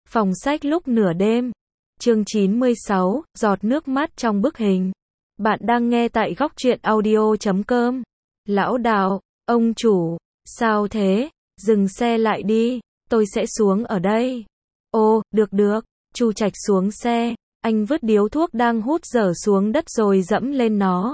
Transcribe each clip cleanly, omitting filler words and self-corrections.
Phòng sách lúc nửa đêm. Chương 96, giọt nước mắt trong bức hình. Bạn đang nghe tại góc truyện audio.com. Lão Đạo, ông chủ, sao thế? Dừng xe lại đi, tôi sẽ xuống ở đây. Ồ, được. Chu Trạch xuống xe, anh vứt điếu thuốc đang hút dở xuống đất rồi dẫm lên nó.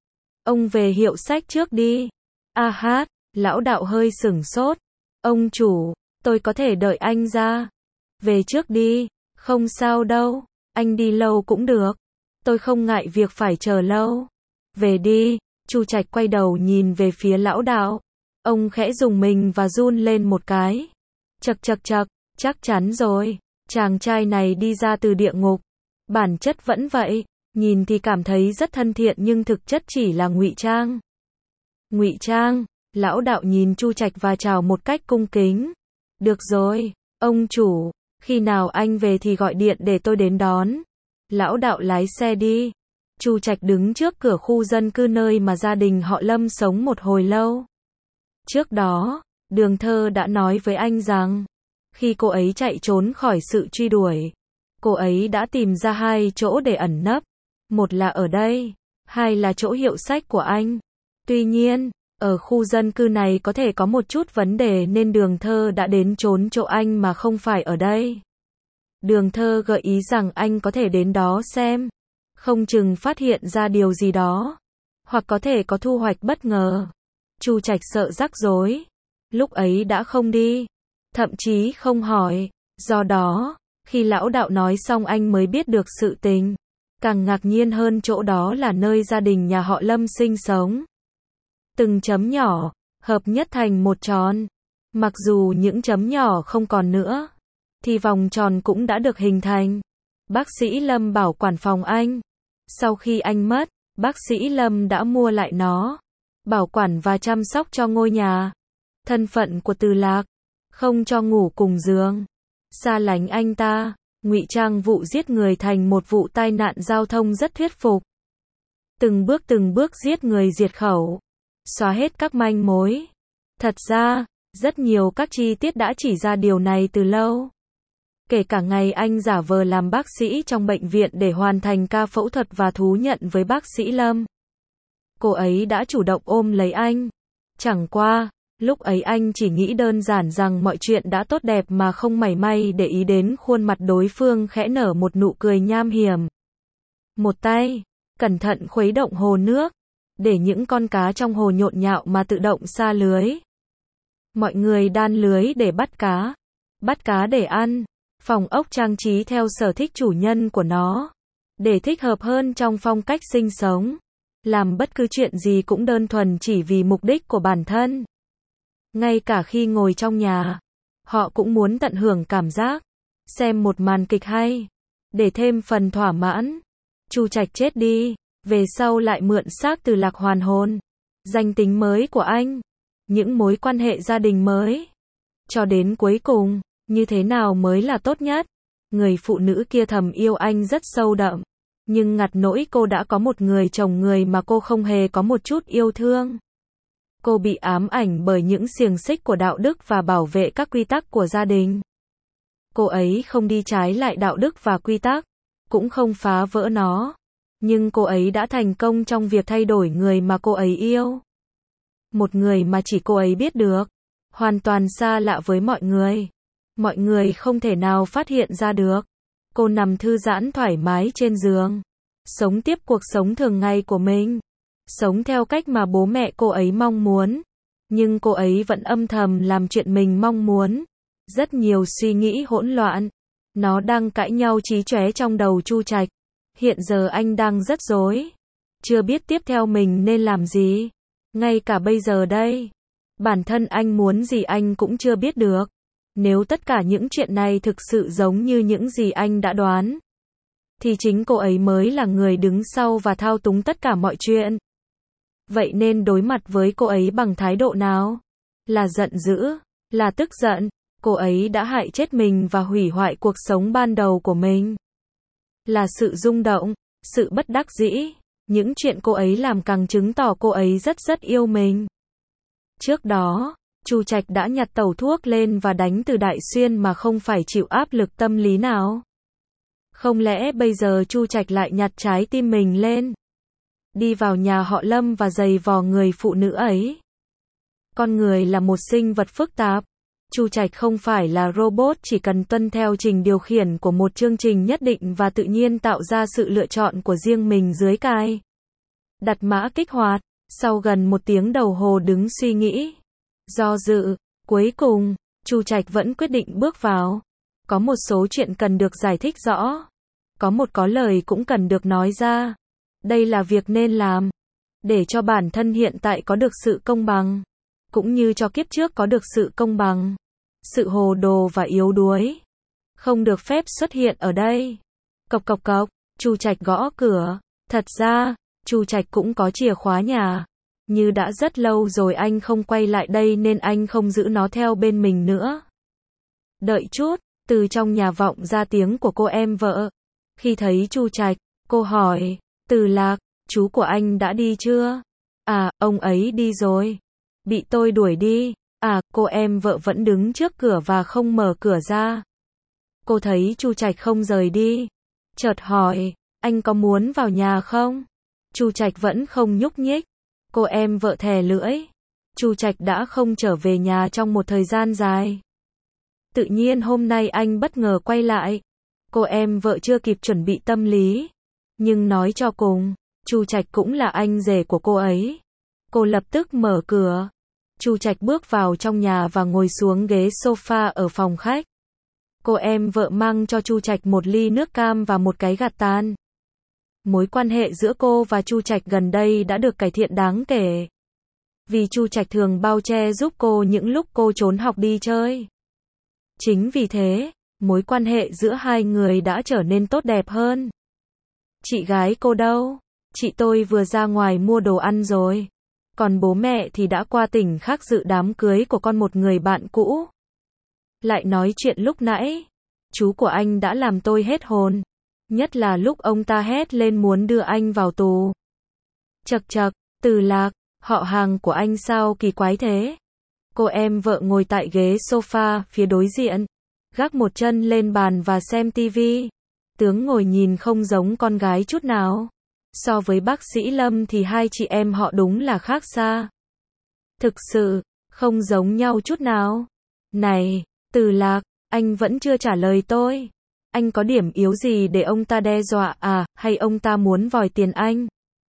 Ông về hiệu sách trước đi. A hát, Lão Đạo hơi sửng sốt. Ông chủ, tôi có thể đợi anh ra. Về trước đi, không sao đâu, anh đi lâu cũng được. Tôi không ngại việc phải chờ lâu. Về đi, Chu Trạch quay đầu nhìn về phía Lão Đạo. Ông khẽ rùng mình và run lên một cái. Chậc, chắc chắn rồi, chàng trai này đi ra từ địa ngục. Bản chất vẫn vậy, nhìn thì cảm thấy rất thân thiện nhưng thực chất chỉ là ngụy trang. Ngụy trang, Lão Đạo nhìn Chu Trạch và chào một cách cung kính. Được rồi, ông chủ, khi nào anh về thì gọi điện để tôi đến đón. Lão Đạo lái xe đi. Chu Trạch đứng trước cửa khu dân cư nơi mà gia đình họ Lâm sống một hồi lâu. Trước đó, Đường Thơ đã nói với anh rằng, khi cô ấy chạy trốn khỏi sự truy đuổi, cô ấy đã tìm ra 2 chỗ để ẩn nấp. Một là ở đây, 2 là chỗ hiệu sách của anh. Tuy nhiên, ở khu dân cư này có thể có một chút vấn đề nên Đường Thơ đã đến trốn chỗ anh mà không phải ở đây. Đường Thơ gợi ý rằng anh có thể đến đó xem, không chừng phát hiện ra điều gì đó, hoặc có thể có thu hoạch bất ngờ. Chu Trạch sợ rắc rối, lúc ấy đã không đi, thậm chí không hỏi, do đó, khi Lão Đạo nói xong anh mới biết được sự tình. Càng ngạc nhiên hơn chỗ đó là nơi gia đình nhà họ Lâm sinh sống. Từng chấm nhỏ, hợp nhất thành một tròn. Mặc dù những chấm nhỏ không còn nữa, thì vòng tròn cũng đã được hình thành. Bác sĩ Lâm bảo quản phòng anh. Sau khi anh mất, bác sĩ Lâm đã mua lại nó, bảo quản và chăm sóc cho ngôi nhà. Thân phận của Từ Lạc, không cho ngủ cùng giường, xa lánh anh ta, ngụy trang vụ giết người thành một vụ tai nạn giao thông rất thuyết phục. Từng bước giết người diệt khẩu, xóa hết các manh mối. Thật ra, rất nhiều các chi tiết đã chỉ ra điều này từ lâu. Kể cả ngày anh giả vờ làm bác sĩ trong bệnh viện để hoàn thành ca phẫu thuật và thú nhận với bác sĩ Lâm. Cô ấy đã chủ động ôm lấy anh. Chẳng qua, lúc ấy anh chỉ nghĩ đơn giản rằng mọi chuyện đã tốt đẹp mà không mảy may để ý đến khuôn mặt đối phương khẽ nở một nụ cười nham hiểm. Một tay, cẩn thận khuấy động hồ nước, để những con cá trong hồ nhộn nhạo mà tự động sa lưới. Mọi người đan lưới để bắt cá để ăn. Phòng ốc trang trí theo sở thích chủ nhân của nó, để thích hợp hơn trong phong cách sinh sống. Làm bất cứ chuyện gì cũng đơn thuần chỉ vì mục đích của bản thân. Ngay cả khi ngồi trong nhà, họ cũng muốn tận hưởng cảm giác xem một màn kịch hay, để thêm phần thỏa mãn. Chu Trạch chết đi, về sau lại mượn xác Từ Lạc hoàn hồn, danh tính mới của anh, những mối quan hệ gia đình mới. Cho đến cuối cùng, như thế nào mới là tốt nhất? Người phụ nữ kia thầm yêu anh rất sâu đậm, nhưng ngặt nỗi cô đã có một người chồng người mà cô không hề có một chút yêu thương. Cô bị ám ảnh bởi những xiềng xích của đạo đức và bảo vệ các quy tắc của gia đình. Cô ấy không đi trái lại đạo đức và quy tắc, cũng không phá vỡ nó. Nhưng cô ấy đã thành công trong việc thay đổi người mà cô ấy yêu. Một người mà chỉ cô ấy biết được, hoàn toàn xa lạ với mọi người. Mọi người không thể nào phát hiện ra được. Cô nằm thư giãn thoải mái trên giường, sống tiếp cuộc sống thường ngày của mình, sống theo cách mà bố mẹ cô ấy mong muốn. Nhưng cô ấy vẫn âm thầm làm chuyện mình mong muốn. Rất nhiều suy nghĩ hỗn loạn, nó đang cãi nhau chí chóe trong đầu Chu Trạch. Hiện giờ anh đang rất rối, chưa biết tiếp theo mình nên làm gì. Ngay cả bây giờ đây, bản thân anh muốn gì anh cũng chưa biết được. Nếu tất cả những chuyện này thực sự giống như những gì anh đã đoán, thì chính cô ấy mới là người đứng sau và thao túng tất cả mọi chuyện. Vậy nên đối mặt với cô ấy bằng thái độ nào? Là giận dữ? Là tức giận? Cô ấy đã hại chết mình và hủy hoại cuộc sống ban đầu của mình. Là sự rung động, sự bất đắc dĩ. Những chuyện cô ấy làm càng chứng tỏ cô ấy rất yêu mình. Trước đó, Chu Trạch đã nhặt tẩu thuốc lên và đánh từ Đại Xuyên mà không phải chịu áp lực tâm lý nào. Không lẽ bây giờ Chu Trạch lại nhặt trái tim mình lên, đi vào nhà họ Lâm và giày vò người phụ nữ ấy? Con người là một sinh vật phức tạp. Chu Trạch không phải là robot chỉ cần tuân theo trình điều khiển của một chương trình nhất định và tự nhiên tạo ra sự lựa chọn của riêng mình dưới cài đặt mã kích hoạt. Sau gần 1 tiếng đồng hồ đứng suy nghĩ, do dự, cuối cùng, Chu Trạch vẫn quyết định bước vào. Có một số chuyện cần được giải thích rõ. Có lời cũng cần được nói ra. Đây là việc nên làm. Để cho bản thân hiện tại có được sự công bằng. Cũng như cho kiếp trước có được sự công bằng. Sự hồ đồ và yếu đuối không được phép xuất hiện ở đây. Cộc cộc cộc, Chu Trạch gõ cửa. Thật ra, Chu Trạch cũng có chìa khóa nhà. Như đã rất lâu rồi anh không quay lại đây nên anh không giữ nó theo bên mình nữa. Đợi chút, từ trong nhà vọng ra tiếng của cô em vợ. Khi thấy Chu Trạch, cô hỏi, Từ Lạc, chú của anh đã đi chưa? À, ông ấy đi rồi. Bị tôi đuổi đi. À, cô em vợ vẫn đứng trước cửa và không mở cửa ra. Cô thấy Chu Trạch không rời đi. Chợt hỏi, anh có muốn vào nhà không? Chu Trạch vẫn không nhúc nhích. Cô em vợ thè lưỡi. Chu Trạch đã không trở về nhà trong một thời gian dài. Tự nhiên hôm nay anh bất ngờ quay lại. Cô em vợ chưa kịp chuẩn bị tâm lý. Nhưng nói cho cùng, Chu Trạch cũng là anh rể của cô ấy. Cô lập tức mở cửa. Chu Trạch bước vào trong nhà và ngồi xuống ghế sofa ở phòng khách. Cô em vợ mang cho Chu Trạch một ly nước cam và một cái gạt tàn. Mối quan hệ giữa cô và Chu Trạch gần đây đã được cải thiện đáng kể. Vì Chu Trạch thường bao che giúp cô những lúc cô trốn học đi chơi. Chính vì thế, mối quan hệ giữa hai người đã trở nên tốt đẹp hơn. Chị gái cô đâu? Chị tôi vừa ra ngoài mua đồ ăn rồi. Còn bố mẹ thì đã qua tỉnh khác dự đám cưới của con một người bạn cũ. Lại nói chuyện lúc nãy, chú của anh đã làm tôi hết hồn. Nhất là lúc ông ta hét lên muốn đưa anh vào tù. Chậc chậc, Từ Lạc, họ hàng của anh sao kỳ quái thế? Cô em vợ ngồi tại ghế sofa phía đối diện, gác một chân lên bàn và xem tivi. Tướng ngồi nhìn không giống con gái chút nào. So với bác sĩ Lâm thì hai chị em họ đúng là khác xa. Thực sự, không giống nhau chút nào. Này, Từ Lạc, anh vẫn chưa trả lời tôi. Anh có điểm yếu gì để ông ta đe dọa à, hay ông ta muốn vòi tiền anh?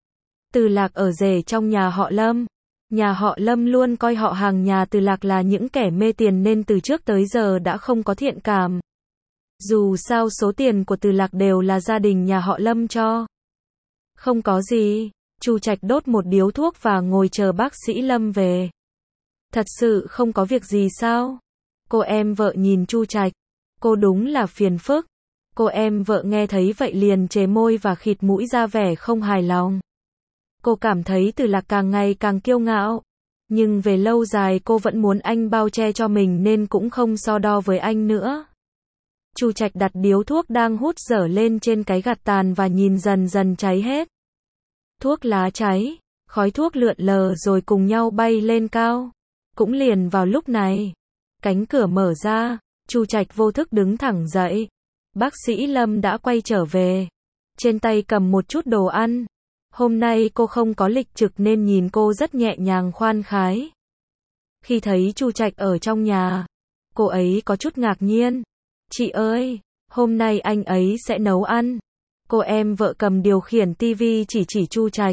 Từ Lạc ở rể trong nhà họ Lâm. Nhà họ Lâm luôn coi họ hàng nhà Từ Lạc là những kẻ mê tiền nên từ trước tới giờ đã không có thiện cảm. Dù sao số tiền của Từ Lạc đều là gia đình nhà họ Lâm cho. Không có gì. Chu Trạch đốt một điếu thuốc và ngồi chờ bác sĩ Lâm về. Thật sự không có việc gì sao? Cô em vợ nhìn Chu Trạch. Cô đúng là phiền phức. Cô em vợ nghe thấy vậy liền chề môi và khịt mũi ra vẻ không hài lòng. Cô cảm thấy Từ Lạc càng ngày càng kiêu ngạo. Nhưng về lâu dài cô vẫn muốn anh bao che cho mình nên cũng không so đo với anh nữa. Chu Trạch đặt điếu thuốc đang hút dở lên trên cái gạt tàn và nhìn dần dần cháy hết. Thuốc lá cháy, khói thuốc lượn lờ rồi cùng nhau bay lên cao. Cũng liền vào lúc này, cánh cửa mở ra, Chu Trạch vô thức đứng thẳng dậy. Bác sĩ Lâm đã quay trở về. Trên tay cầm một chút đồ ăn. Hôm nay cô không có lịch trực nên nhìn cô rất nhẹ nhàng khoan khái. Khi thấy Chu Trạch ở trong nhà, cô ấy có chút ngạc nhiên. Chị ơi, hôm nay anh ấy sẽ nấu ăn. Cô em vợ cầm điều khiển tivi chỉ Chu Trạch.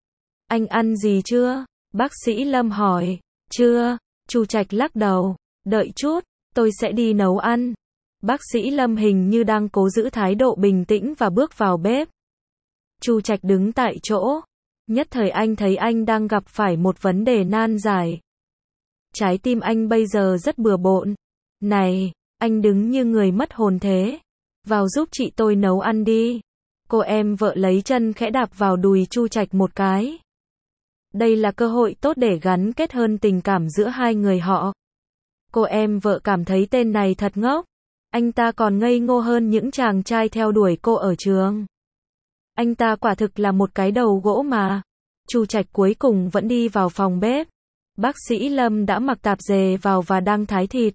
Anh ăn gì chưa? Bác sĩ Lâm hỏi. Chưa, Chu Trạch lắc đầu. Đợi chút, tôi sẽ đi nấu ăn. Bác sĩ Lâm hình như đang cố giữ thái độ bình tĩnh và bước vào bếp. Chu Trạch đứng tại chỗ. Nhất thời anh thấy anh đang gặp phải một vấn đề nan giải. Trái tim anh bây giờ rất bừa bộn. Này, anh đứng như người mất hồn thế. Vào giúp chị tôi nấu ăn đi. Cô em vợ lấy chân khẽ đạp vào đùi Chu Trạch một cái. Đây là cơ hội tốt để gắn kết hơn tình cảm giữa hai người họ. Cô em vợ cảm thấy tên này thật ngốc. Anh ta còn ngây ngô hơn những chàng trai theo đuổi cô ở trường. Anh ta quả thực là một cái đầu gỗ mà. Chu Trạch cuối cùng vẫn đi vào phòng bếp. Bác sĩ Lâm đã mặc tạp dề vào và đang thái thịt.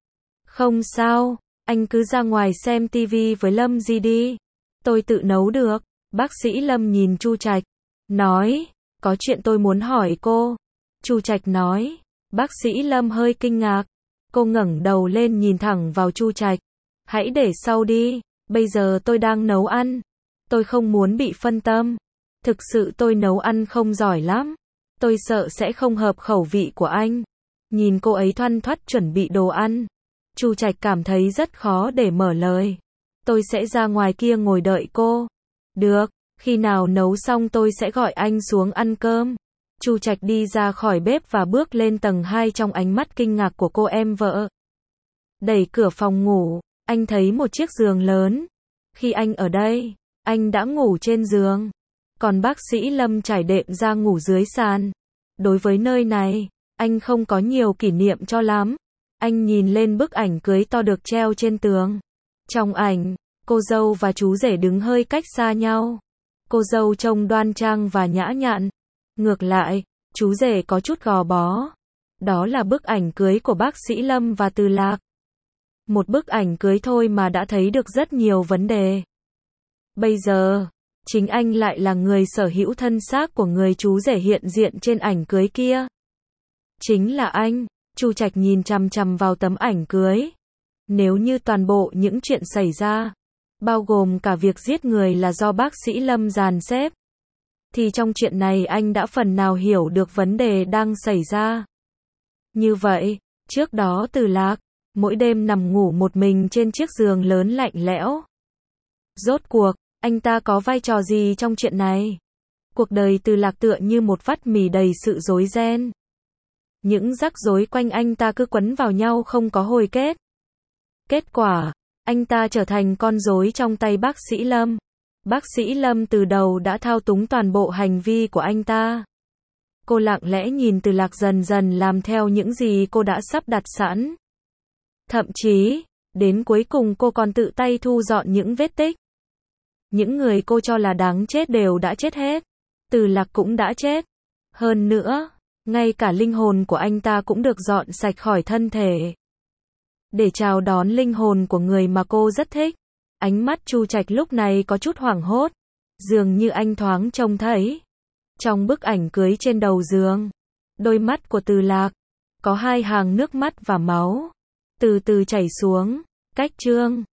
Không sao, anh cứ ra ngoài xem tivi với Lâm gì đi. Tôi tự nấu được. Bác sĩ Lâm nhìn Chu Trạch, nói, có chuyện tôi muốn hỏi cô. Chu Trạch nói, bác sĩ Lâm hơi kinh ngạc. Cô ngẩng đầu lên nhìn thẳng vào Chu Trạch. Hãy để sau đi, bây giờ tôi đang nấu ăn. Tôi không muốn bị phân tâm. Thực sự tôi nấu ăn không giỏi lắm. Tôi sợ sẽ không hợp khẩu vị của anh. Nhìn cô ấy thoăn thoắt chuẩn bị đồ ăn. Chu Trạch cảm thấy rất khó để mở lời. Tôi sẽ ra ngoài kia ngồi đợi cô. Được, khi nào nấu xong tôi sẽ gọi anh xuống ăn cơm. Chu Trạch đi ra khỏi bếp và bước lên tầng 2 trong ánh mắt kinh ngạc của cô em vợ. Đẩy cửa phòng ngủ, anh thấy một chiếc giường lớn. Khi anh ở đây, anh đã ngủ trên giường. Còn bác sĩ Lâm trải đệm ra ngủ dưới sàn. Đối với nơi này, anh không có nhiều kỷ niệm cho lắm. Anh nhìn lên bức ảnh cưới to được treo trên tường. Trong ảnh, cô dâu và chú rể đứng hơi cách xa nhau. Cô dâu trông đoan trang và nhã nhặn. Ngược lại, chú rể có chút gò bó. Đó là bức ảnh cưới của bác sĩ Lâm và Từ Lạc. Một bức ảnh cưới thôi mà đã thấy được rất nhiều vấn đề. Bây giờ, chính anh lại là người sở hữu thân xác của người chú rể hiện diện trên ảnh cưới kia. Chính là anh. Chu Trạch nhìn chằm chằm vào tấm ảnh cưới. Nếu như toàn bộ những chuyện xảy ra, bao gồm cả việc giết người là do bác sĩ Lâm dàn xếp, thì trong chuyện này anh đã phần nào hiểu được vấn đề đang xảy ra. Như vậy, trước đó Từ Lạc, mỗi đêm nằm ngủ một mình trên chiếc giường lớn lạnh lẽo. Rốt cuộc, anh ta có vai trò gì trong chuyện này? Cuộc đời Từ Lạc tựa như một vắt mì đầy sự rối ren. Những rắc rối quanh anh ta cứ quấn vào nhau không có hồi kết. Kết quả, anh ta trở thành con rối trong tay bác sĩ Lâm. Bác sĩ Lâm từ đầu đã thao túng toàn bộ hành vi của anh ta. Cô lặng lẽ nhìn Từ Lạc dần dần làm theo những gì cô đã sắp đặt sẵn. Thậm chí, đến cuối cùng cô còn tự tay thu dọn những vết tích. Những người cô cho là đáng chết đều đã chết hết. Từ Lạc cũng đã chết. Hơn nữa, ngay cả linh hồn của anh ta cũng được dọn sạch khỏi thân thể. Để chào đón linh hồn của người mà cô rất thích. Ánh mắt Chu Trạch lúc này có chút hoảng hốt. Dường như anh thoáng trông thấy. Trong bức ảnh cưới trên đầu giường, đôi mắt của Từ Lạc, có hai hàng nước mắt và máu. Từ từ chảy xuống, cách chương.